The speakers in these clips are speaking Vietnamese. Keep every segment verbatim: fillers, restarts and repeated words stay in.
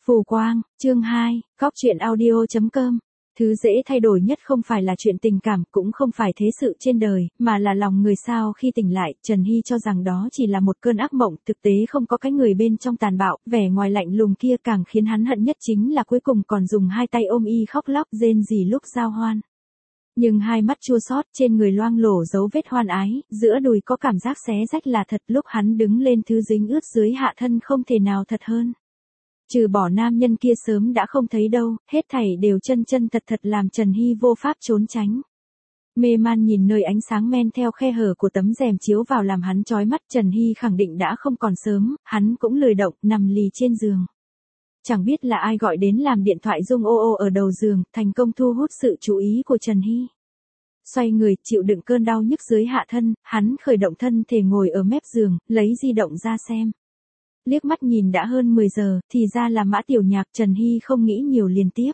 Phù Quang, chương hai, Góc truyện audio chấm com. Thứ dễ thay đổi nhất không phải là chuyện tình cảm, cũng không phải thế sự trên đời, mà là lòng người. Sao khi tỉnh lại, Trần Hy cho rằng đó chỉ là một cơn ác mộng, thực tế không có cái người bên trong tàn bạo, vẻ ngoài lạnh lùng kia. Càng khiến hắn hận nhất chính là cuối cùng còn dùng hai tay ôm y khóc lóc rên rỉ lúc giao hoan. Nhưng hai mắt chua xót, trên người loang lổ dấu vết hoan ái, giữa đùi có cảm giác xé rách là thật. Lúc hắn đứng lên, thứ dính ướt dưới hạ thân không thể nào thật hơn. Trừ bỏ nam nhân kia sớm đã không thấy đâu, hết thảy đều chân chân thật thật làm Trần Hy vô pháp trốn tránh. Mê man nhìn nơi ánh sáng men theo khe hở của tấm rèm chiếu vào làm hắn chói mắt. Trần Hy khẳng định đã không còn sớm, hắn cũng lười động, nằm lì trên giường. Chẳng biết là ai gọi đến làm điện thoại rung ô ô ở đầu giường, thành công thu hút sự chú ý của Trần Hy. Xoay người, chịu đựng cơn đau nhức dưới hạ thân, hắn khởi động thân thể ngồi ở mép giường, lấy di động ra xem. Liếc mắt nhìn đã hơn mười giờ, thì ra là Mã Tiểu Nhạc. Trần Hy không nghĩ nhiều liền tiếp.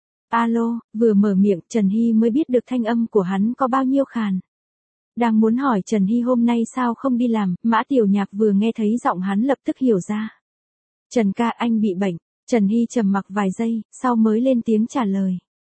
Alo, vừa mở miệng, Trần Hy mới biết được thanh âm của hắn có bao nhiêu khàn. Đang muốn hỏi Trần Hy hôm nay sao không đi làm, Mã Tiểu Nhạc vừa nghe thấy giọng hắn lập tức hiểu ra. Trần ca, anh bị bệnh. Trần Hy trầm mặc vài giây, sau mới lên tiếng trả lời.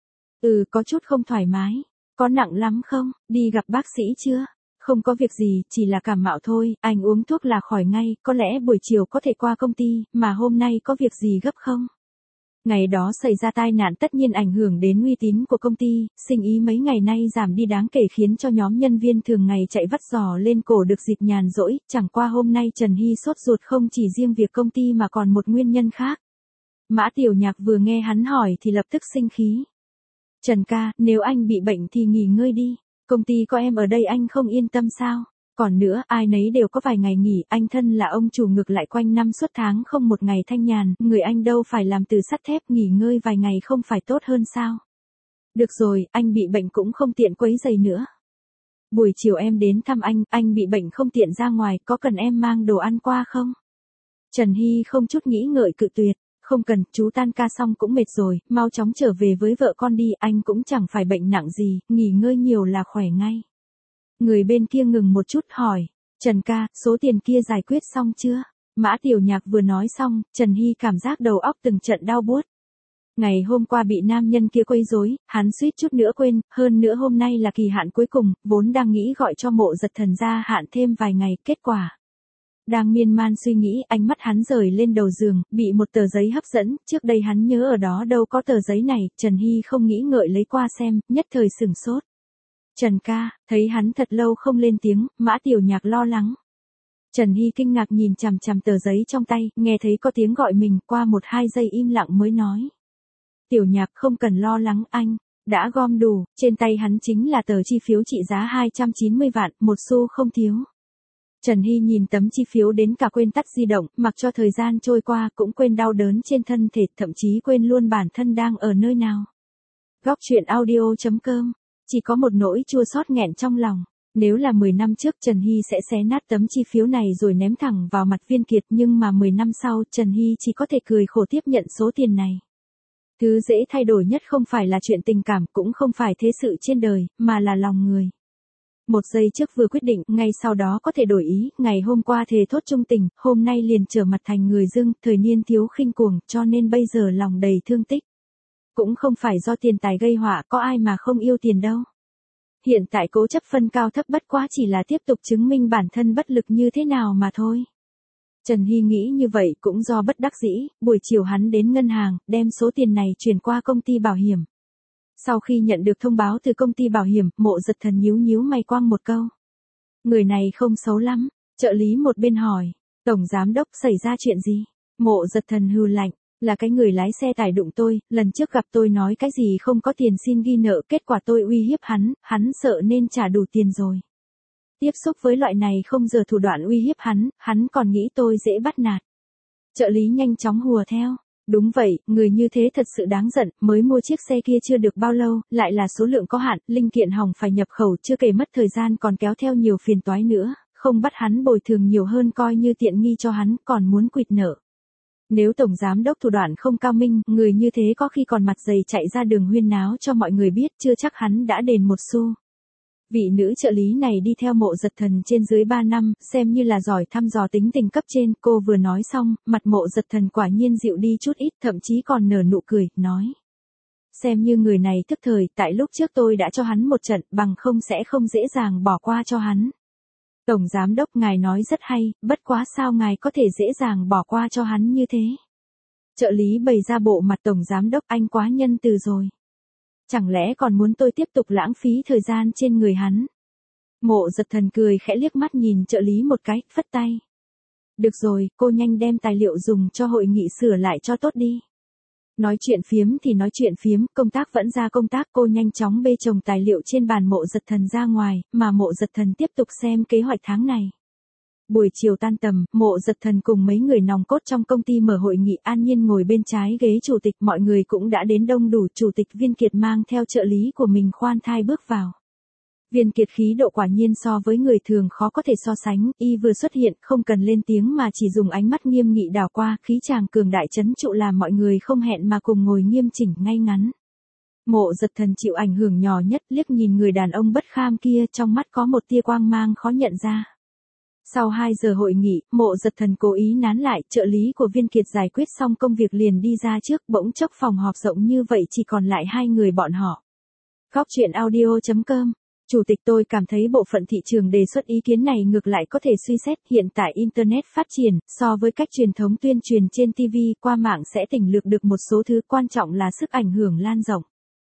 Ừ, có chút không thoải mái. Có nặng lắm không, đi gặp bác sĩ chưa? Không có việc gì, chỉ là cảm mạo thôi, anh uống thuốc là khỏi ngay, có lẽ buổi chiều có thể qua công ty, mà hôm nay có việc gì gấp không? Ngày đó xảy ra tai nạn tất nhiên ảnh hưởng đến uy tín của công ty, sinh ý mấy ngày nay giảm đi đáng kể khiến cho nhóm nhân viên thường ngày chạy vắt giò lên cổ được dịp nhàn rỗi. Chẳng qua hôm nay Trần Hy sốt ruột không chỉ riêng việc công ty mà còn một nguyên nhân khác. Mã Tiểu Nhạc vừa nghe hắn hỏi thì lập tức sinh khí. Trần ca, nếu anh bị bệnh thì nghỉ ngơi đi. Công ty có em ở đây anh không yên tâm sao? Còn nữa, ai nấy đều có vài ngày nghỉ, anh thân là ông chủ ngược lại quanh năm suốt tháng không một ngày thanh nhàn, người anh đâu phải làm từ sắt thép, nghỉ ngơi vài ngày không phải tốt hơn sao? Được rồi, anh bị bệnh cũng không tiện quấy rầy nữa. Buổi chiều em đến thăm anh, anh bị bệnh không tiện ra ngoài, có cần em mang đồ ăn qua không? Trần Hy không chút nghĩ ngợi cự tuyệt. Không cần, chú tan ca xong cũng mệt rồi, mau chóng trở về với vợ con đi, anh cũng chẳng phải bệnh nặng gì, nghỉ ngơi nhiều là khỏe ngay. Người bên kia ngừng một chút hỏi, Trần ca, số tiền kia giải quyết xong chưa? Mã Tiểu Nhạc vừa nói xong, Trần Hy cảm giác đầu óc từng trận đau buốt. Ngày hôm qua bị nam nhân kia quấy rối, hắn suýt chút nữa quên, hơn nữa hôm nay là kỳ hạn cuối cùng, vốn đang nghĩ gọi cho Mộ Giật Thần gia hạn thêm vài ngày, kết quả. Đang miên man suy nghĩ, ánh mắt hắn rời lên đầu giường, bị một tờ giấy hấp dẫn, trước đây hắn nhớ ở đó đâu có tờ giấy này. Trần Hy không nghĩ ngợi lấy qua xem, nhất thời sửng sốt. Trần ca, thấy hắn thật lâu không lên tiếng, Mã Tiểu Nhạc lo lắng. Trần Hy kinh ngạc nhìn chằm chằm tờ giấy trong tay, nghe thấy có tiếng gọi mình, qua một hai giây im lặng mới nói. Tiểu Nhạc không cần lo lắng anh, đã gom đủ, trên tay hắn chính là tờ chi phiếu trị giá hai trăm chín mươi vạn, một xu không thiếu. Trần Hy nhìn tấm chi phiếu đến cả quên tắt di động, mặc cho thời gian trôi qua cũng quên đau đớn trên thân thể, thậm chí quên luôn bản thân đang ở nơi nào. Góc truyện audio chấm com, chỉ có một nỗi chua xót nghẹn trong lòng. Nếu là mười năm trước Trần Hy sẽ xé nát tấm chi phiếu này rồi ném thẳng vào mặt Viên Kiệt, nhưng mà mười năm sau Trần Hy chỉ có thể cười khổ tiếp nhận số tiền này. Thứ dễ thay đổi nhất không phải là chuyện tình cảm, cũng không phải thế sự trên đời, mà là lòng người. Một giây trước vừa quyết định, ngay sau đó có thể đổi ý, ngày hôm qua thề thốt chung tình, hôm nay liền trở mặt thành người dưng, thời niên thiếu khinh cuồng, cho nên bây giờ lòng đầy thương tích. Cũng không phải do tiền tài gây họa, có ai mà không yêu tiền đâu. Hiện tại cố chấp phân cao thấp bất quá chỉ là tiếp tục chứng minh bản thân bất lực như thế nào mà thôi. Trần Hy nghĩ như vậy cũng do bất đắc dĩ, buổi chiều hắn đến ngân hàng, đem số tiền này chuyển qua công ty bảo hiểm. Sau khi nhận được thông báo từ công ty bảo hiểm, Mộ Giật Thần nhíu nhíu mày quăng một câu. Người này không xấu lắm, trợ lý một bên hỏi, Tổng Giám Đốc xảy ra chuyện gì? Mộ Giật Thần hừ lạnh, là cái người lái xe tải đụng tôi, lần trước gặp tôi nói cái gì không có tiền xin ghi nợ, kết quả tôi uy hiếp hắn, hắn sợ nên trả đủ tiền rồi. Tiếp xúc với loại này không giờ thủ đoạn uy hiếp hắn, hắn còn nghĩ tôi dễ bắt nạt. Trợ lý nhanh chóng hùa theo. Đúng vậy, người như thế thật sự đáng giận, mới mua chiếc xe kia chưa được bao lâu, lại là số lượng có hạn, linh kiện hỏng phải nhập khẩu, chưa kể mất thời gian còn kéo theo nhiều phiền toái nữa, không bắt hắn bồi thường nhiều hơn coi như tiện nghi cho hắn, còn muốn quỵt nợ. Nếu Tổng Giám Đốc thủ đoạn không cao minh, người như thế có khi còn mặt dày chạy ra đường huyên náo cho mọi người biết, chưa chắc hắn đã đền một xu. Vị nữ trợ lý này đi theo Mộ Dật Thần trên dưới ba năm, xem như là giỏi thăm dò tính tình cấp trên, cô vừa nói xong, mặt Mộ Dật Thần quả nhiên dịu đi chút ít, thậm chí còn nở nụ cười, nói. Xem như người này thức thời, tại lúc trước tôi đã cho hắn một trận, bằng không sẽ không dễ dàng bỏ qua cho hắn. Tổng giám đốc ngài nói rất hay, bất quá sao ngài có thể dễ dàng bỏ qua cho hắn như thế. Trợ lý bày ra bộ mặt tổng giám đốc, anh quá nhân từ rồi. Chẳng lẽ còn muốn tôi tiếp tục lãng phí thời gian trên người hắn? Mộ Dật Thần cười khẽ liếc mắt nhìn trợ lý một cái, phất tay. Được rồi, cô nhanh đem tài liệu dùng cho hội nghị sửa lại cho tốt đi. Nói chuyện phiếm thì nói chuyện phiếm, công tác vẫn ra công tác, cô nhanh chóng bê chồng tài liệu trên bàn Mộ Dật Thần ra ngoài, mà Mộ Dật Thần tiếp tục xem kế hoạch tháng này. Buổi chiều tan tầm, Mộ Dật Thần cùng mấy người nòng cốt trong công ty mở hội nghị, An Nhiên ngồi bên trái ghế chủ tịch, mọi người cũng đã đến đông đủ, chủ tịch Viên Kiệt mang theo trợ lý của mình khoan thai bước vào. Viên Kiệt khí độ quả nhiên so với người thường khó có thể so sánh, y vừa xuất hiện, không cần lên tiếng mà chỉ dùng ánh mắt nghiêm nghị đảo qua, khí chàng cường đại trấn trụ làm mọi người không hẹn mà cùng ngồi nghiêm chỉnh ngay ngắn. Mộ Dật Thần chịu ảnh hưởng nhỏ nhất, liếc nhìn người đàn ông bất kham kia, trong mắt có một tia quang mang khó nhận ra. Sau hai giờ hội nghị, Mộ Dật Thần cố ý nán lại, trợ lý của Viên Kiệt giải quyết xong công việc liền đi ra trước, bỗng chốc phòng họp rộng như vậy chỉ còn lại hai người bọn họ. Góc truyện audio chấm com. Chủ tịch, tôi cảm thấy bộ phận thị trường đề xuất ý kiến này ngược lại có thể suy xét, hiện tại Internet phát triển, so với cách truyền thống tuyên truyền trên ti vi, qua mạng sẽ tỉnh lược được một số thứ, quan trọng là sức ảnh hưởng lan rộng.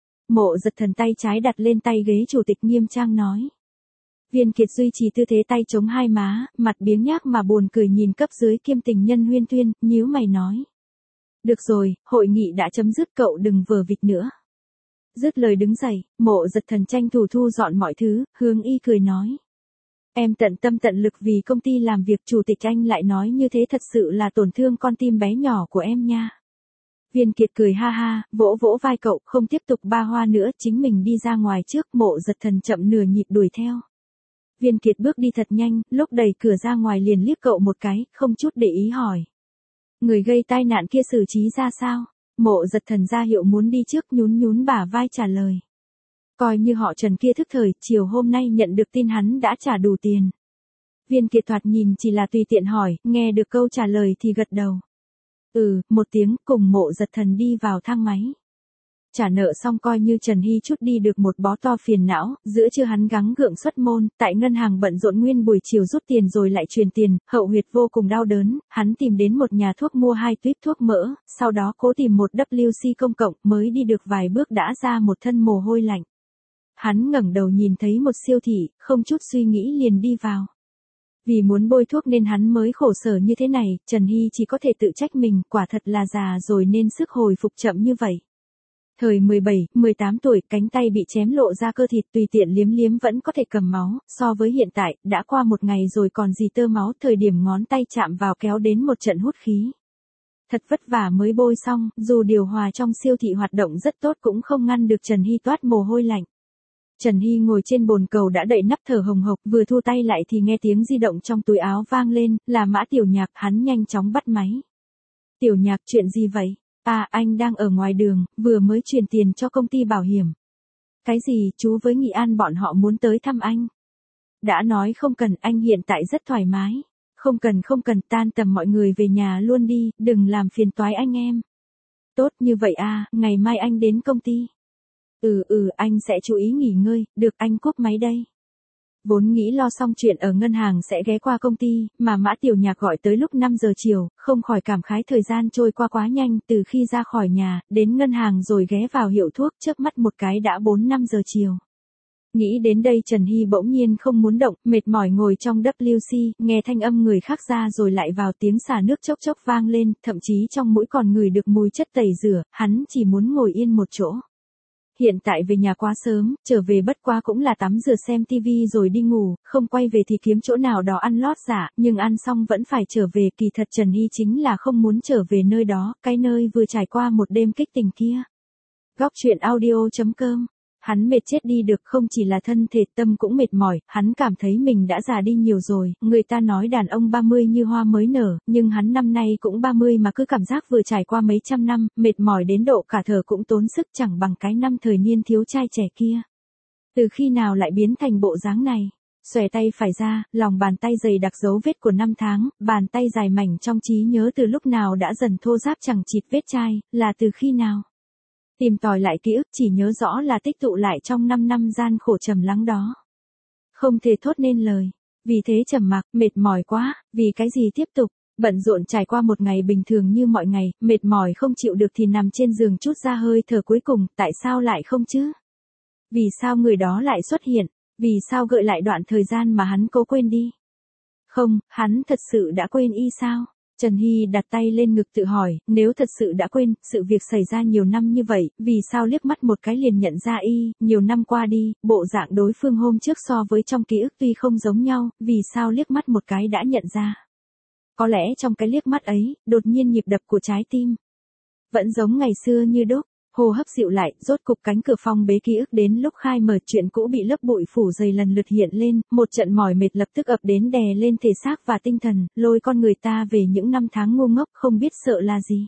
Mộ Dật Thần tay trái đặt lên tay ghế chủ tịch nghiêm trang nói. Viên Kiệt duy trì tư thế tay chống hai má, mặt biếng nhác mà buồn cười nhìn cấp dưới kiêm tình nhân Huyên Tuyên, nhíu mày nói. Được rồi, hội nghị đã chấm dứt, cậu đừng vờ vịt nữa. Dứt lời đứng dậy, Mộ Dật Thần tranh thủ thu dọn mọi thứ, hướng y cười nói. Em tận tâm tận lực vì công ty làm việc, chủ tịch anh lại nói như thế thật sự là tổn thương con tim bé nhỏ của em nha. Viên Kiệt cười ha ha, vỗ vỗ vai cậu, không tiếp tục ba hoa nữa, chính mình đi ra ngoài trước. Mộ Dật Thần chậm nửa nhịp đuổi theo. Viên Kiệt bước đi thật nhanh, lúc đẩy cửa ra ngoài liền liếc cậu một cái, không chút để ý hỏi. Người gây tai nạn kia xử trí ra sao? Mộ Dật Thần ra hiệu muốn đi trước, nhún nhún bả vai trả lời. Coi như họ Trần kia thức thời, chiều hôm nay nhận được tin hắn đã trả đủ tiền. Viên Kiệt thoạt nhìn chỉ là tùy tiện hỏi, nghe được câu trả lời thì gật đầu. Ừ, một tiếng, cùng Mộ Dật Thần đi vào thang máy. Trả nợ xong coi như Trần Hy chút đi được một bó to phiền não, giữa trưa hắn gắng gượng xuất môn, tại ngân hàng bận rộn nguyên buổi chiều rút tiền rồi lại truyền tiền, hậu huyệt vô cùng đau đớn, hắn tìm đến một nhà thuốc mua hai tuyếp thuốc mỡ, sau đó cố tìm một W C công cộng, mới đi được vài bước đã ra một thân mồ hôi lạnh. Hắn ngẩng đầu nhìn thấy một siêu thị, không chút suy nghĩ liền đi vào. Vì muốn bôi thuốc nên hắn mới khổ sở như thế này, Trần Hy chỉ có thể tự trách mình, quả thật là già rồi nên sức hồi phục chậm như vậy. Thời mười bảy, mười tám tuổi, cánh tay bị chém lộ ra cơ thịt, tùy tiện liếm liếm vẫn có thể cầm máu, so với hiện tại, đã qua một ngày rồi còn gì tơ máu, thời điểm ngón tay chạm vào kéo đến một trận hút khí. Thật vất vả mới bôi xong, dù điều hòa trong siêu thị hoạt động rất tốt cũng không ngăn được Trần Hy toát mồ hôi lạnh. Trần Hy ngồi trên bồn cầu đã đậy nắp thở hồng hộc, vừa thu tay lại thì nghe tiếng di động trong túi áo vang lên, là Mã Tiểu Nhạc, hắn nhanh chóng bắt máy. Tiểu Nhạc, chuyện gì vậy? À, anh đang ở ngoài đường, vừa mới chuyển tiền cho công ty bảo hiểm. Cái gì, chú với Nghị An bọn họ muốn tới thăm anh? Đã nói không cần, anh hiện tại rất thoải mái. Không cần không cần, tan tầm mọi người về nhà luôn đi, đừng làm phiền toái anh em. Tốt như vậy à, ngày mai anh đến công ty. Ừ ừ, anh sẽ chú ý nghỉ ngơi, được, anh cúp máy đây. Vốn nghĩ lo xong chuyện ở ngân hàng sẽ ghé qua công ty, mà Mã Tiểu Nhạc gọi tới lúc năm giờ chiều, không khỏi cảm khái thời gian trôi qua quá nhanh, từ khi ra khỏi nhà, đến ngân hàng rồi ghé vào hiệu thuốc, chớp mắt một cái đã bốn năm giờ chiều. Nghĩ đến đây Trần Hy bỗng nhiên không muốn động, mệt mỏi ngồi trong W C, nghe thanh âm người khác ra rồi lại vào tiếng xả nước chốc chốc vang lên, thậm chí trong mũi còn ngửi được mùi chất tẩy rửa, hắn chỉ muốn ngồi yên một chỗ. Hiện tại về nhà quá sớm, trở về bất quá cũng là tắm rửa xem tivi rồi đi ngủ, không quay về thì kiếm chỗ nào đó ăn lót dạ, nhưng ăn xong vẫn phải trở về, kỳ thật Trần Hy chính là không muốn trở về nơi đó, cái nơi vừa trải qua một đêm kích tình kia. Góc truyện audio chấm com. Hắn mệt chết đi được, không chỉ là thân thể, tâm cũng mệt mỏi, hắn cảm thấy mình đã già đi nhiều rồi, người ta nói đàn ông ba mươi như hoa mới nở, nhưng hắn năm nay cũng ba mươi mà cứ cảm giác vừa trải qua mấy trăm năm, mệt mỏi đến độ cả thở cũng tốn sức, chẳng bằng cái năm thời niên thiếu trai trẻ kia. Từ khi nào lại biến thành bộ dáng này? Xòe tay phải ra, lòng bàn tay dày đặc dấu vết của năm tháng, bàn tay dài mảnh trong trí nhớ từ lúc nào đã dần thô ráp chẳng chịt vết chai, là từ khi nào? Tìm tòi lại ký ức chỉ nhớ rõ là tích tụ lại trong năm năm gian khổ trầm lắng đó. Không thể thốt nên lời. Vì thế trầm mặc, mệt mỏi quá, vì cái gì tiếp tục? Bận rộn trải qua một ngày bình thường như mọi ngày, mệt mỏi không chịu được thì nằm trên giường chút ra hơi thở cuối cùng, tại sao lại không chứ? Vì sao người đó lại xuất hiện? Vì sao gợi lại đoạn thời gian mà hắn cố quên đi? Không, hắn thật sự đã quên y sao? Trần Hy đặt tay lên ngực tự hỏi, nếu thật sự đã quên, sự việc xảy ra nhiều năm như vậy, vì sao liếc mắt một cái liền nhận ra y, nhiều năm qua đi, bộ dạng đối phương hôm trước so với trong ký ức tuy không giống nhau, vì sao liếc mắt một cái đã nhận ra? Có lẽ trong cái liếc mắt ấy, đột nhiên nhịp đập của trái tim vẫn giống ngày xưa như đúc. Hô hấp dịu lại, rốt cục cánh cửa phòng bế ký ức đến lúc khai mở chuyện cũ bị lớp bụi phủ dày lần lượt hiện lên, một trận mỏi mệt lập tức ập đến đè lên thể xác và tinh thần, lôi con người ta về những năm tháng ngu ngốc không biết sợ là gì.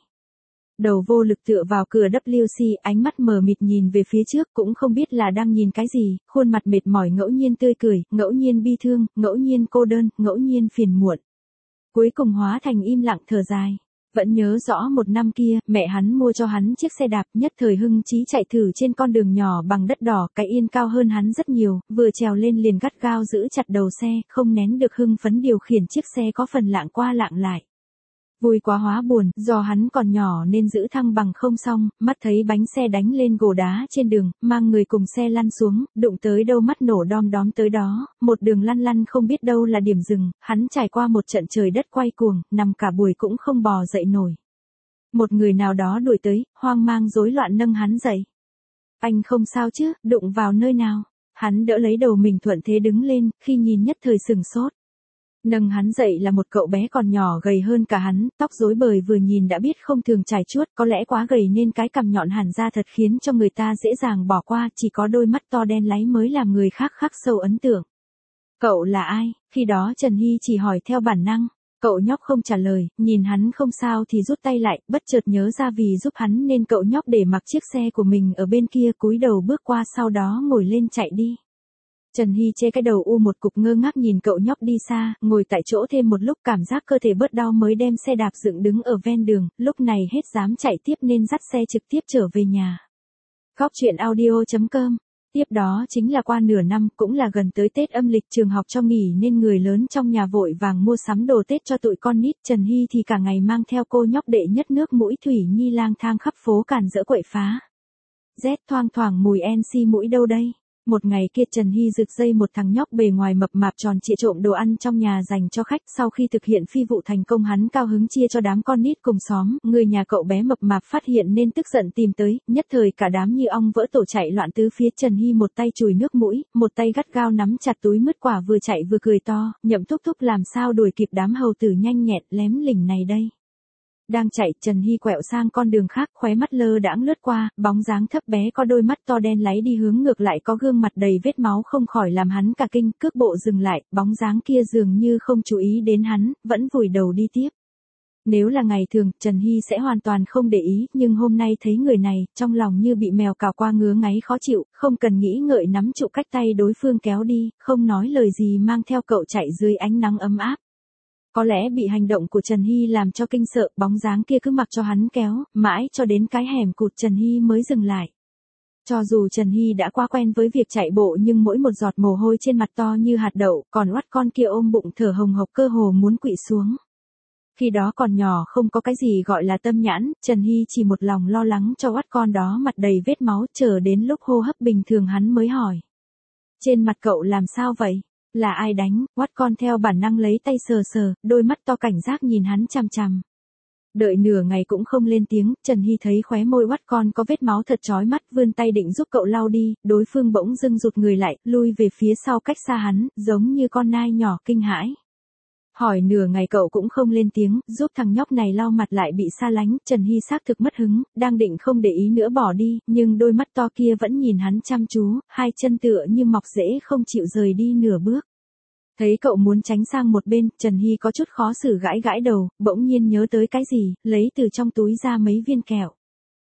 Đầu vô lực tựa vào cửa W C, ánh mắt mờ mịt nhìn về phía trước cũng không biết là đang nhìn cái gì, khuôn mặt mệt mỏi ngẫu nhiên tươi cười, ngẫu nhiên bi thương, ngẫu nhiên cô đơn, ngẫu nhiên phiền muộn. Cuối cùng hóa thành im lặng thở dài. Vẫn nhớ rõ một năm kia, mẹ hắn mua cho hắn chiếc xe đạp, nhất thời hưng chí chạy thử trên con đường nhỏ bằng đất đỏ, cái yên cao hơn hắn rất nhiều, vừa trèo lên liền gắt gao giữ chặt đầu xe, không nén được hưng phấn điều khiển chiếc xe có phần lạng qua lạng lại. Vui quá hóa buồn, do hắn còn nhỏ nên giữ thăng bằng không xong, mắt thấy bánh xe đánh lên gồ đá trên đường, mang người cùng xe lăn xuống, đụng tới đâu mắt nổ đom đóm tới đó, một đường lăn lăn không biết đâu là điểm dừng, hắn trải qua một trận trời đất quay cuồng, nằm cả buổi cũng không bò dậy nổi. Một người nào đó đuổi tới, hoang mang rối loạn nâng hắn dậy. Anh không sao chứ, đụng vào nơi nào? Hắn đỡ lấy đầu mình thuận thế đứng lên, khi nhìn nhất thời sừng sốt. Nâng hắn dậy là một cậu bé còn nhỏ gầy hơn cả hắn, tóc rối bời vừa nhìn đã biết không thường trải chuốt, có lẽ quá gầy nên cái cằm nhọn hẳn ra thật khiến cho người ta dễ dàng bỏ qua, chỉ có đôi mắt to đen láy mới làm người khác khắc sâu ấn tượng. Cậu là ai? Khi đó Trần Hy chỉ hỏi theo bản năng. Cậu nhóc không trả lời, nhìn hắn không sao thì rút tay lại, bất chợt nhớ ra vì giúp hắn nên cậu nhóc để mặc chiếc xe của mình ở bên kia, cúi đầu bước qua sau đó ngồi lên chạy đi. Trần Hy che cái đầu u một cục ngơ ngác nhìn cậu nhóc đi xa, ngồi tại chỗ thêm một lúc cảm giác cơ thể bớt đau mới đem xe đạp dựng đứng ở ven đường, lúc này hết dám chạy tiếp nên dắt xe trực tiếp trở về nhà. Góc truyện audio chấm com. Tiếp đó chính là qua nửa năm, cũng là gần tới Tết âm lịch, trường học cho nghỉ nên người lớn trong nhà vội vàng mua sắm đồ Tết cho tụi con nít. Trần Hy thì cả ngày mang theo cô nhóc đệ nhất nước mũi Thủy Nhi lang thang khắp phố càn rỡ quậy phá. Rét thoang thoảng mùi en xê mũi đâu đây? Một ngày kia Trần Hy rực dây một thằng nhóc bề ngoài mập mạp tròn trịa trộm đồ ăn trong nhà dành cho khách, sau khi thực hiện phi vụ thành công hắn cao hứng chia cho đám con nít cùng xóm, người nhà cậu bé mập mạp phát hiện nên tức giận tìm tới, nhất thời cả đám như ong vỡ tổ chạy loạn tứ phía. Trần Hy một tay chùi nước mũi, một tay gắt gao nắm chặt túi mứt quả vừa chạy vừa cười to, Nhậm thúc thúc làm sao đuổi kịp đám hầu tử nhanh nhẹn lém lỉnh này đây. Đang chạy, Trần Hy quẹo sang con đường khác, khóe mắt lơ đãng lướt qua, bóng dáng thấp bé có đôi mắt to đen láy đi hướng ngược lại có gương mặt đầy vết máu không khỏi làm hắn cả kinh, cước bộ dừng lại, bóng dáng kia dường như không chú ý đến hắn, vẫn vùi đầu đi tiếp. Nếu là ngày thường, Trần Hy sẽ hoàn toàn không để ý, nhưng hôm nay thấy người này, trong lòng như bị mèo cào qua ngứa ngáy khó chịu, không cần nghĩ ngợi nắm trụ cách tay đối phương kéo đi, không nói lời gì mang theo cậu chạy dưới ánh nắng ấm áp. Có lẽ bị hành động của Trần Hy làm cho kinh sợ, bóng dáng kia cứ mặc cho hắn kéo, mãi cho đến cái hẻm cụt Trần Hy mới dừng lại. Cho dù Trần Hy đã quá quen với việc chạy bộ nhưng mỗi một giọt mồ hôi trên mặt to như hạt đậu, còn oắt con kia ôm bụng thở hồng hộc cơ hồ muốn quỵ xuống. Khi đó còn nhỏ không có cái gì gọi là tâm nhãn, Trần Hy chỉ một lòng lo lắng cho oắt con đó mặt đầy vết máu, chờ đến lúc hô hấp bình thường hắn mới hỏi. Trên mặt cậu làm sao vậy? Là ai đánh? Oắt con theo bản năng lấy tay sờ sờ, đôi mắt to cảnh giác nhìn hắn chằm chằm. Đợi nửa ngày cũng không lên tiếng, Trần Hy thấy khóe môi oắt con có vết máu thật chói mắt, vươn tay định giúp cậu lau đi, đối phương bỗng dưng rụt người lại, lui về phía sau cách xa hắn, giống như con nai nhỏ kinh hãi. Hỏi nửa ngày cậu cũng không lên tiếng, giúp thằng nhóc này lau mặt lại bị xa lánh, Trần Hy xác thực mất hứng, đang định không để ý nữa bỏ đi, nhưng đôi mắt to kia vẫn nhìn hắn chăm chú, hai chân tựa như mọc rễ không chịu rời đi nửa bước. Thấy cậu muốn tránh sang một bên, Trần Hy có chút khó xử gãi gãi đầu, bỗng nhiên nhớ tới cái gì, lấy từ trong túi ra mấy viên kẹo.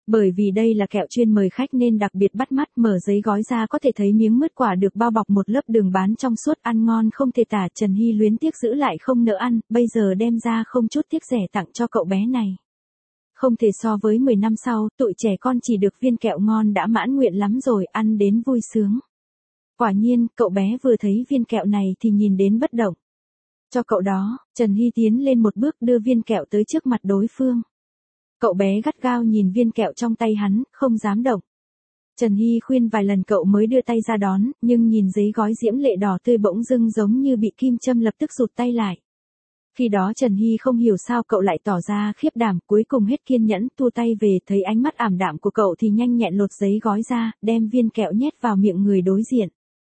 Bởi vì đây là kẹo chuyên mời khách nên đặc biệt bắt mắt, mở giấy gói ra có thể thấy miếng mứt quả được bao bọc một lớp đường bán trong suốt, ăn ngon không thể tả. Trần Hy luyến tiếc giữ lại không nỡ ăn, bây giờ đem ra không chút tiếc rẻ tặng cho cậu bé này. Không thể so với mười năm sau, tụi trẻ con chỉ được viên kẹo ngon đã mãn nguyện lắm rồi, ăn đến vui sướng. Quả nhiên, cậu bé vừa thấy viên kẹo này thì nhìn đến bất động. Cho cậu đó, Trần Hy tiến lên một bước đưa viên kẹo tới trước mặt đối phương. Cậu bé gắt gao nhìn viên kẹo trong tay hắn, không dám động. Trần Hy khuyên vài lần cậu mới đưa tay ra đón, nhưng nhìn giấy gói diễm lệ đỏ tươi bỗng dưng giống như bị kim châm, lập tức rụt tay lại. Khi đó Trần Hy không hiểu sao cậu lại tỏ ra khiếp đảm, cuối cùng hết kiên nhẫn tua tay về, thấy ánh mắt ảm đạm của cậu thì nhanh nhẹn lột giấy gói ra, đem viên kẹo nhét vào miệng người đối diện.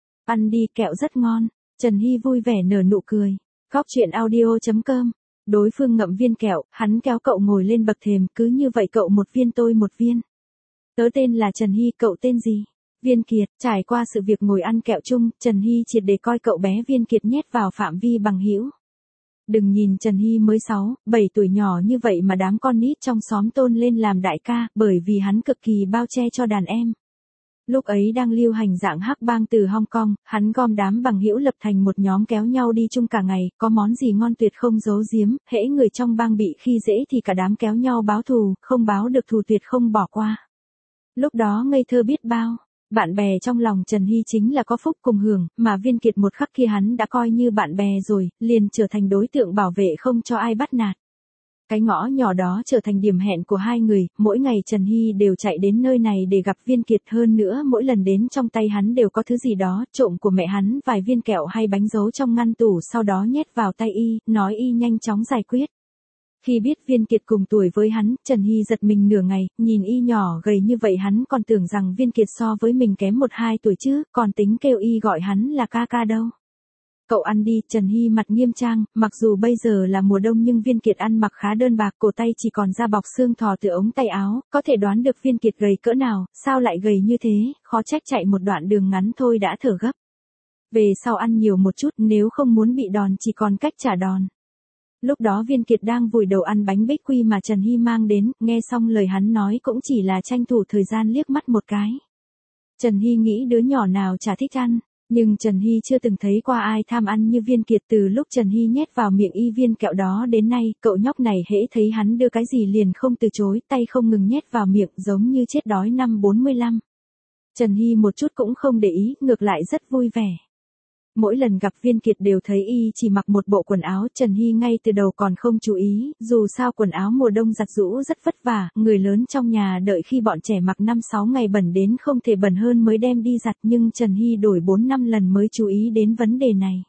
Ăn đi, kẹo rất ngon. Trần Hy vui vẻ nở nụ cười. Góc truyện audio chấm com. Đối phương ngậm viên kẹo, hắn kéo cậu ngồi lên bậc thềm, cứ như vậy cậu một viên tôi một viên. Tớ tên là Trần Hy, cậu tên gì? Viên Kiệt. Trải qua sự việc ngồi ăn kẹo chung, Trần Hy triệt để coi cậu bé Viên Kiệt nhét vào phạm vi bằng hữu. Đừng nhìn Trần Hy mới sáu, bảy tuổi nhỏ như vậy mà đám con nít trong xóm tôn lên làm đại ca, bởi vì hắn cực kỳ bao che cho đàn em. Lúc ấy đang lưu hành dạng hắc bang từ Hong Kong, hắn gom đám bằng hữu lập thành một nhóm kéo nhau đi chung cả ngày, có món gì ngon tuyệt không giấu giếm, hễ người trong bang bị khi dễ thì cả đám kéo nhau báo thù, không báo được thù tuyệt không bỏ qua. Lúc đó ngây thơ biết bao, bạn bè trong lòng Trần Hy chính là có phúc cùng hưởng, mà Viên Kiệt một khắc kia hắn đã coi như bạn bè rồi, liền trở thành đối tượng bảo vệ không cho ai bắt nạt. Cái ngõ nhỏ đó trở thành điểm hẹn của hai người, mỗi ngày Trần Hy đều chạy đến nơi này để gặp Viên Kiệt, hơn nữa mỗi lần đến trong tay hắn đều có thứ gì đó, trộm của mẹ hắn vài viên kẹo hay bánh giấu trong ngăn tủ, sau đó nhét vào tay y, nói y nhanh chóng giải quyết. Khi biết Viên Kiệt cùng tuổi với hắn, Trần Hy giật mình nửa ngày, nhìn y nhỏ gầy như vậy hắn còn tưởng rằng Viên Kiệt so với mình kém một hai tuổi chứ, còn tính kêu y gọi hắn là ca ca đâu. Cậu ăn đi, Trần Hy mặt nghiêm trang, mặc dù bây giờ là mùa đông nhưng Viên Kiệt ăn mặc khá đơn bạc, cổ tay chỉ còn da bọc xương thò từ ống tay áo, có thể đoán được Viên Kiệt gầy cỡ nào, sao lại gầy như thế, khó trách chạy một đoạn đường ngắn thôi đã thở gấp. Về sau ăn nhiều một chút, nếu không muốn bị đòn chỉ còn cách trả đòn. Lúc đó Viên Kiệt đang vùi đầu ăn bánh bích quy mà Trần Hy mang đến, nghe xong lời hắn nói cũng chỉ là tranh thủ thời gian liếc mắt một cái. Trần Hy nghĩ đứa nhỏ nào chả thích ăn. Nhưng Trần Hy chưa từng thấy qua ai tham ăn như Viên Kiệt. Từ lúc Trần Hy nhét vào miệng y viên kẹo đó đến nay, cậu nhóc này hễ thấy hắn đưa cái gì liền không từ chối, tay không ngừng nhét vào miệng giống như chết đói năm bốn mươi lăm. Trần Hy một chút cũng không để ý, ngược lại rất vui vẻ. Mỗi lần gặp Viên Kiệt đều thấy y chỉ mặc một bộ quần áo, Trần Hy ngay từ đầu còn không chú ý, dù sao quần áo mùa đông giặt giũ rất vất vả, người lớn trong nhà đợi khi bọn trẻ mặc năm sáu ngày bẩn đến không thể bẩn hơn mới đem đi giặt, nhưng Trần Hy đổi bốn năm lần mới chú ý đến vấn đề này.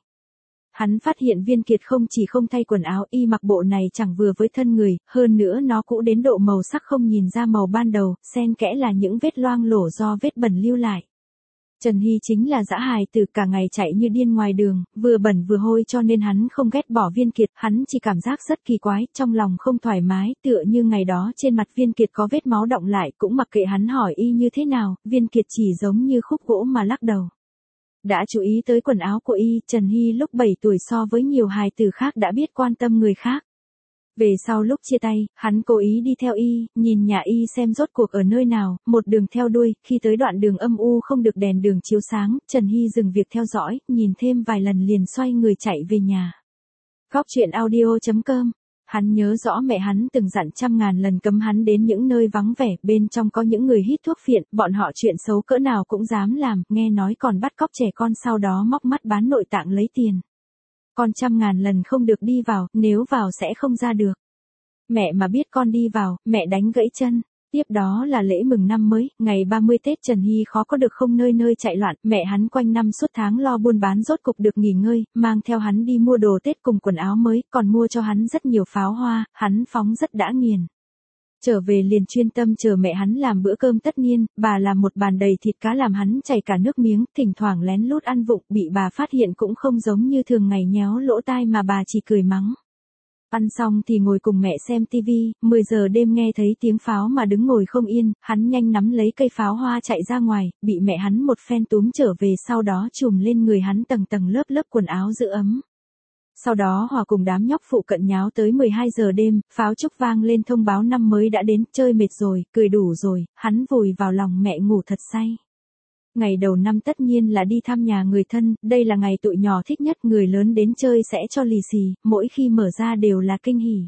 Hắn phát hiện Viên Kiệt không chỉ không thay quần áo, y mặc bộ này chẳng vừa với thân người, hơn nữa nó cũ đến độ màu sắc không nhìn ra màu ban đầu, xen kẽ là những vết loang lổ do vết bẩn lưu lại. Trần Hy chính là dã hài từ cả ngày chạy như điên ngoài đường, vừa bẩn vừa hôi cho nên hắn không ghét bỏ Viên Kiệt, hắn chỉ cảm giác rất kỳ quái, trong lòng không thoải mái, tựa như ngày đó trên mặt Viên Kiệt có vết máu đọng lại, cũng mặc kệ hắn hỏi y như thế nào, Viên Kiệt chỉ giống như khúc gỗ mà lắc đầu. Đã chú ý tới quần áo của y, Trần Hy lúc bảy tuổi so với nhiều hài tử khác đã biết quan tâm người khác. Về sau lúc chia tay, hắn cố ý đi theo y, nhìn nhà y xem rốt cuộc ở nơi nào, một đường theo đuôi, khi tới đoạn đường âm u không được đèn đường chiếu sáng, Trần Hy dừng việc theo dõi, nhìn thêm vài lần liền xoay người chạy về nhà. Góc truyện audio chấm com. Hắn nhớ rõ mẹ hắn từng dặn trăm ngàn lần cấm hắn đến những nơi vắng vẻ, bên trong có những người hít thuốc phiện, bọn họ chuyện xấu cỡ nào cũng dám làm, nghe nói còn bắt cóc trẻ con sau đó móc mắt bán nội tạng lấy tiền. Con trăm ngàn lần không được đi vào, nếu vào sẽ không ra được. Mẹ mà biết con đi vào, mẹ đánh gãy chân. Tiếp đó là lễ mừng năm mới, ngày ba mươi Tết Trần Hy khó có được không nơi nơi chạy loạn, mẹ hắn quanh năm suốt tháng lo buôn bán rốt cục được nghỉ ngơi, mang theo hắn đi mua đồ Tết cùng quần áo mới, còn mua cho hắn rất nhiều pháo hoa, hắn phóng rất đã nghiền. Trở về liền chuyên tâm chờ mẹ hắn làm bữa cơm tất niên, bà làm một bàn đầy thịt cá làm hắn chảy cả nước miếng, thỉnh thoảng lén lút ăn vụng, bị bà phát hiện cũng không giống như thường ngày nhéo lỗ tai mà bà chỉ cười mắng. Ăn xong thì ngồi cùng mẹ xem tivi, mười giờ đêm nghe thấy tiếng pháo mà đứng ngồi không yên, hắn nhanh nắm lấy cây pháo hoa chạy ra ngoài, bị mẹ hắn một phen túm trở về, sau đó trùm lên người hắn tầng tầng lớp lớp quần áo giữ ấm. Sau đó hòa cùng đám nhóc phụ cận nháo tới mười hai giờ đêm, pháo trúc vang lên thông báo năm mới đã đến, chơi mệt rồi, cười đủ rồi, hắn vùi vào lòng mẹ ngủ thật say. Ngày đầu năm tất nhiên là đi thăm nhà người thân, đây là ngày tụi nhỏ thích nhất, người lớn đến chơi sẽ cho lì xì, mỗi khi mở ra đều là kinh hỉ.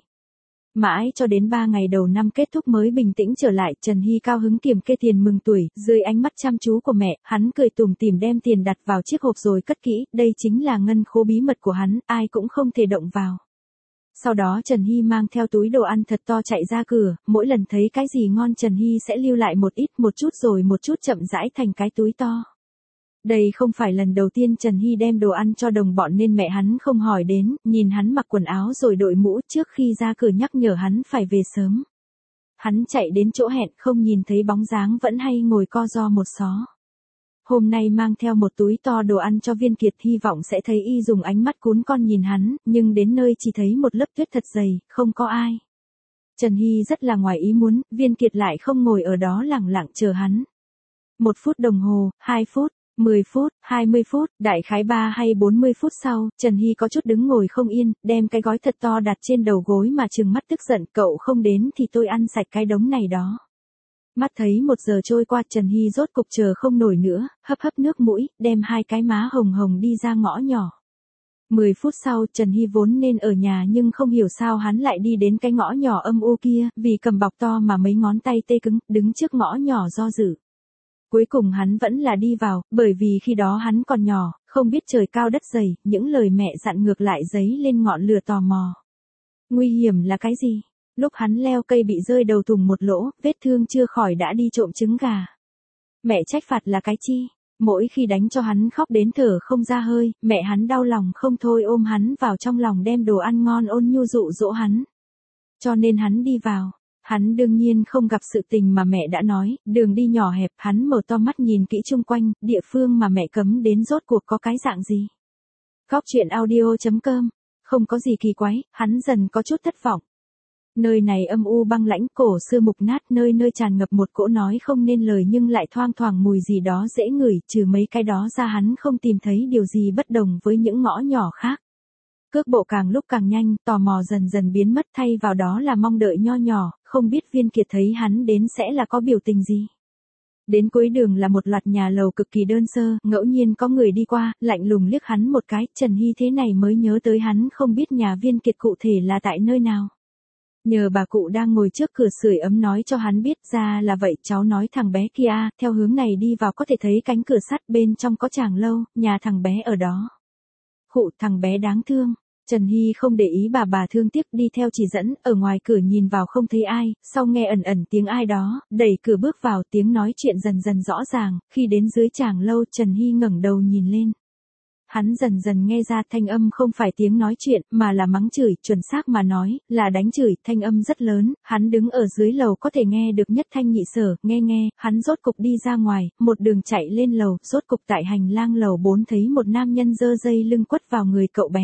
Mãi cho đến ba ngày đầu năm kết thúc mới bình tĩnh trở lại, Trần Hy cao hứng kiểm kê tiền mừng tuổi, dưới ánh mắt chăm chú của mẹ, hắn cười tủm tỉm đem tiền đặt vào chiếc hộp rồi cất kỹ, đây chính là ngân khố bí mật của hắn, ai cũng không thể động vào. Sau đó Trần Hy mang theo túi đồ ăn thật to chạy ra cửa, mỗi lần thấy cái gì ngon Trần Hy sẽ lưu lại một ít một chút rồi một chút chậm rãi thành cái túi to. Đây không phải lần đầu tiên Trần Hy đem đồ ăn cho đồng bọn nên mẹ hắn không hỏi đến, nhìn hắn mặc quần áo rồi đội mũ trước khi ra cửa nhắc nhở hắn phải về sớm. Hắn chạy đến chỗ hẹn không nhìn thấy bóng dáng vẫn hay ngồi co ro một xó. Hôm nay mang theo một túi to đồ ăn cho Viên Kiệt, hy vọng sẽ thấy y dùng ánh mắt cún con nhìn hắn, nhưng đến nơi chỉ thấy một lớp tuyết thật dày, không có ai. Trần Hy rất là ngoài ý muốn, Viên Kiệt lại không ngồi ở đó lẳng lặng chờ hắn. Một phút đồng hồ, hai phút, mười phút, hai mươi phút, đại khái ba hay bốn mươi phút sau, Trần Hy có chút đứng ngồi không yên, đem cái gói thật to đặt trên đầu gối mà trừng mắt tức giận, cậu không đến thì tôi ăn sạch cái đống này đó. Mắt thấy một giờ trôi qua, Trần Hy rốt cục chờ không nổi nữa, hấp hấp nước mũi, đem hai cái má hồng hồng đi ra ngõ nhỏ. Mười phút sau, Trần Hy vốn nên ở nhà nhưng không hiểu sao hắn lại đi đến cái ngõ nhỏ âm u kia, vì cầm bọc to mà mấy ngón tay tê cứng, đứng trước ngõ nhỏ do dự. Cuối cùng hắn vẫn là đi vào, bởi vì khi đó hắn còn nhỏ, không biết trời cao đất dày, những lời mẹ dặn ngược lại dấy lên ngọn lửa tò mò. Nguy hiểm là cái gì? Lúc hắn leo cây bị rơi đầu thùng một lỗ, vết thương chưa khỏi đã đi trộm trứng gà. Mẹ trách phạt là cái chi? Mỗi khi đánh cho hắn khóc đến thở không ra hơi, mẹ hắn đau lòng không thôi ôm hắn vào trong lòng đem đồ ăn ngon ôn nhu dụ dỗ hắn. Cho nên hắn đi vào. Hắn đương nhiên không gặp sự tình mà mẹ đã nói, đường đi nhỏ hẹp, hắn mở to mắt nhìn kỹ chung quanh, địa phương mà mẹ cấm đến rốt cuộc có cái dạng gì. Góc truyện audio chấm com, không có gì kỳ quái, hắn dần có chút thất vọng. Nơi này âm u băng lãnh, cổ xưa mục nát, nơi nơi tràn ngập một cỗ nói không nên lời nhưng lại thoang thoảng mùi gì đó dễ ngửi, trừ mấy cái đó ra hắn không tìm thấy điều gì bất đồng với những ngõ nhỏ khác. Cước bộ càng lúc càng nhanh, tò mò dần dần biến mất, thay vào đó là mong đợi nho nhỏ, không biết Viên Kiệt thấy hắn đến sẽ là có biểu tình gì. Đến cuối đường là một loạt nhà lầu cực kỳ đơn sơ, ngẫu nhiên có người đi qua, lạnh lùng liếc hắn một cái, Trần Hy thế này mới nhớ tới hắn không biết nhà Viên Kiệt cụ thể là tại nơi nào. Nhờ bà cụ đang ngồi trước cửa sưởi ấm nói cho hắn biết, ra là vậy, cháu nói thằng bé kia, theo hướng này đi vào có thể thấy cánh cửa sắt, bên trong có tràng lâu, nhà thằng bé ở đó. Khụ, thằng bé đáng thương. Trần Hy không để ý bà bà thương tiếc, đi theo chỉ dẫn, ở ngoài cửa nhìn vào không thấy ai, sau nghe ẩn ẩn tiếng ai đó, đẩy cửa bước vào, tiếng nói chuyện dần dần rõ ràng, khi đến dưới tràng lâu Trần Hy ngẩng đầu nhìn lên. Hắn dần dần nghe ra thanh âm không phải tiếng nói chuyện, mà là mắng chửi, chuẩn xác mà nói, là đánh chửi, thanh âm rất lớn, hắn đứng ở dưới lầu có thể nghe được nhất thanh nhị sở, nghe nghe, hắn rốt cục đi ra ngoài, một đường chạy lên lầu, rốt cục tại hành lang lầu bốn thấy một nam nhân giơ dây lưng quất vào người cậu bé.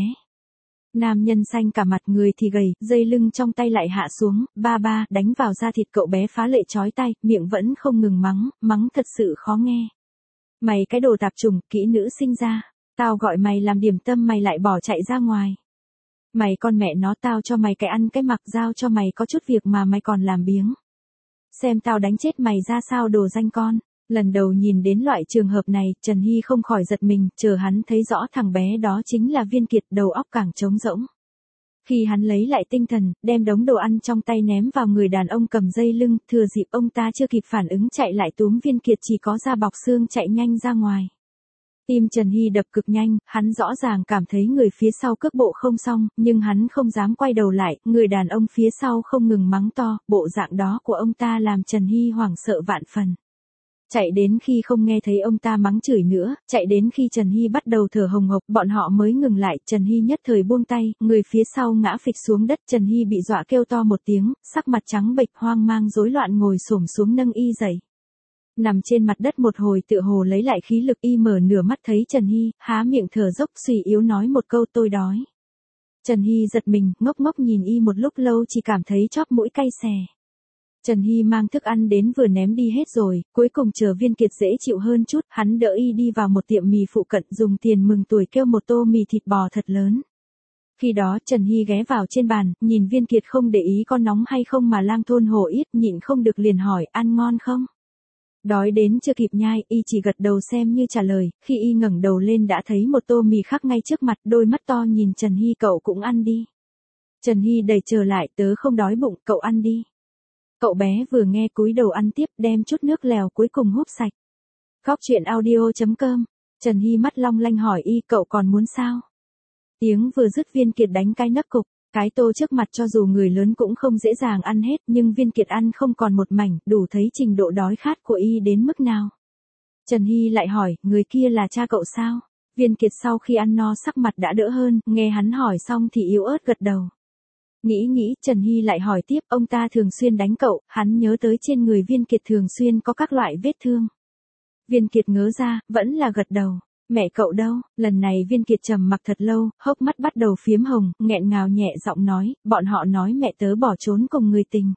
Nam nhân xanh cả mặt, người thì gầy, dây lưng trong tay lại hạ xuống, ba ba, đánh vào da thịt, cậu bé phá lệ chói tai, miệng vẫn không ngừng mắng, mắng thật sự khó nghe. Mày cái đồ tạp chủng, kỹ nữ sinh ra. Tao gọi mày làm điểm tâm mày lại bỏ chạy ra ngoài. Mày con mẹ nó, tao cho mày cái ăn cái mặc, giao cho mày có chút việc mà mày còn làm biếng. Xem tao đánh chết mày ra sao, đồ danh con. Lần đầu nhìn đến loại trường hợp này, Trần Hy không khỏi giật mình, chờ hắn thấy rõ thằng bé đó chính là Viên Kiệt, đầu óc càng trống rỗng. Khi hắn lấy lại tinh thần, đem đống đồ ăn trong tay ném vào người đàn ông cầm dây lưng, thừa dịp ông ta chưa kịp phản ứng chạy lại túm Viên Kiệt chỉ có da bọc xương chạy nhanh ra ngoài. Tim Trần Hy đập cực nhanh, hắn rõ ràng cảm thấy người phía sau cước bộ không xong, nhưng hắn không dám quay đầu lại, người đàn ông phía sau không ngừng mắng to, bộ dạng đó của ông ta làm Trần Hy hoảng sợ vạn phần. Chạy đến khi không nghe thấy ông ta mắng chửi nữa, chạy đến khi Trần Hy bắt đầu thở hồng hộc, bọn họ mới ngừng lại, Trần Hy nhất thời buông tay, người phía sau ngã phịch xuống đất, Trần Hy bị dọa kêu to một tiếng, sắc mặt trắng bệch hoang mang rối loạn ngồi xổm xuống nâng y dậy. Nằm trên mặt đất một hồi tựa hồ lấy lại khí lực, y mở nửa mắt thấy Trần Hy, há miệng thở dốc suy yếu nói một câu tôi đói. Trần Hy giật mình, ngốc ngốc nhìn y một lúc lâu chỉ cảm thấy chóp mũi cay xè. Trần Hy mang thức ăn đến vừa ném đi hết rồi, cuối cùng chờ Viên Kiệt dễ chịu hơn chút, hắn đỡ y đi vào một tiệm mì phụ cận dùng tiền mừng tuổi kêu một tô mì thịt bò thật lớn. Khi đó Trần Hy ghé vào trên bàn, nhìn Viên Kiệt không để ý có nóng hay không mà lang thôn hổ yết, nhịn không được liền hỏi, ăn ngon không? Đói đến chưa kịp nhai, y chỉ gật đầu xem như trả lời, khi y ngẩng đầu lên đã thấy một tô mì khác ngay trước mặt, đôi mắt to nhìn Trần Hy, cậu cũng ăn đi. Trần Hy đẩy trở lại, tớ không đói bụng, cậu ăn đi. Cậu bé vừa nghe cúi đầu ăn tiếp, đem chút nước lèo cuối cùng húp sạch. Góc truyện audio chấm com. Trần Hy mắt long lanh hỏi y, cậu còn muốn sao? Tiếng vừa dứt Viên Kiệt đánh cái nấc cục, cái tô trước mặt cho dù người lớn cũng không dễ dàng ăn hết, nhưng Viên Kiệt ăn không còn một mảnh, đủ thấy trình độ đói khát của y đến mức nào. Trần Hy lại hỏi, người kia là cha cậu sao? Viên Kiệt sau khi ăn no sắc mặt đã đỡ hơn, nghe hắn hỏi xong thì yếu ớt gật đầu. Nghĩ nghĩ, Trần Hy lại hỏi tiếp, ông ta thường xuyên đánh cậu, hắn nhớ tới trên người Viên Kiệt thường xuyên có các loại vết thương. Viên Kiệt ngớ ra, vẫn là gật đầu. Mẹ cậu đâu? Lần này Viên Kiệt trầm mặc thật lâu, hốc mắt bắt đầu phiếm hồng, nghẹn ngào nhẹ giọng nói, bọn họ nói mẹ tớ bỏ trốn cùng người tình.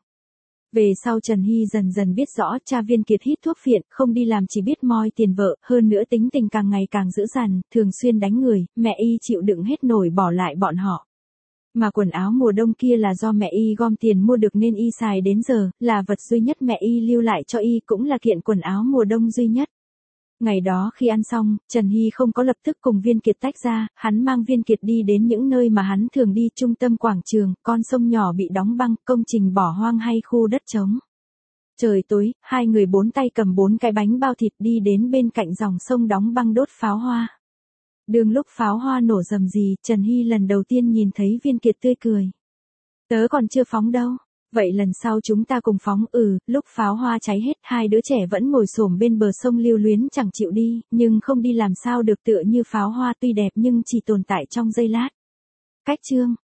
Về sau Trần Hy dần dần biết rõ cha Viên Kiệt hít thuốc phiện, không đi làm chỉ biết moi tiền vợ, hơn nữa tính tình càng ngày càng dữ dằn, thường xuyên đánh người, mẹ y chịu đựng hết nổi bỏ lại bọn họ. Mà quần áo mùa đông kia là do mẹ y gom tiền mua được nên y xài đến giờ, là vật duy nhất mẹ y lưu lại cho y, cũng là kiện quần áo mùa đông duy nhất. Ngày đó khi ăn xong, Trần Hy không có lập tức cùng Viên Kiệt tách ra, hắn mang Viên Kiệt đi đến những nơi mà hắn thường đi, trung tâm quảng trường, con sông nhỏ bị đóng băng, công trình bỏ hoang hay khu đất trống. Trời tối, hai người bốn tay cầm bốn cái bánh bao thịt đi đến bên cạnh dòng sông đóng băng đốt pháo hoa. Đường lúc pháo hoa nổ rầm rì, Trần Hy lần đầu tiên nhìn thấy Viên Kiệt tươi cười. Tớ còn chưa phóng đâu. Vậy lần sau chúng ta cùng phóng. Ừ, lúc pháo hoa cháy hết, hai đứa trẻ vẫn ngồi xổm bên bờ sông lưu luyến chẳng chịu đi, nhưng không đi làm sao được, tựa như pháo hoa tuy đẹp nhưng chỉ tồn tại trong giây lát. Cách chương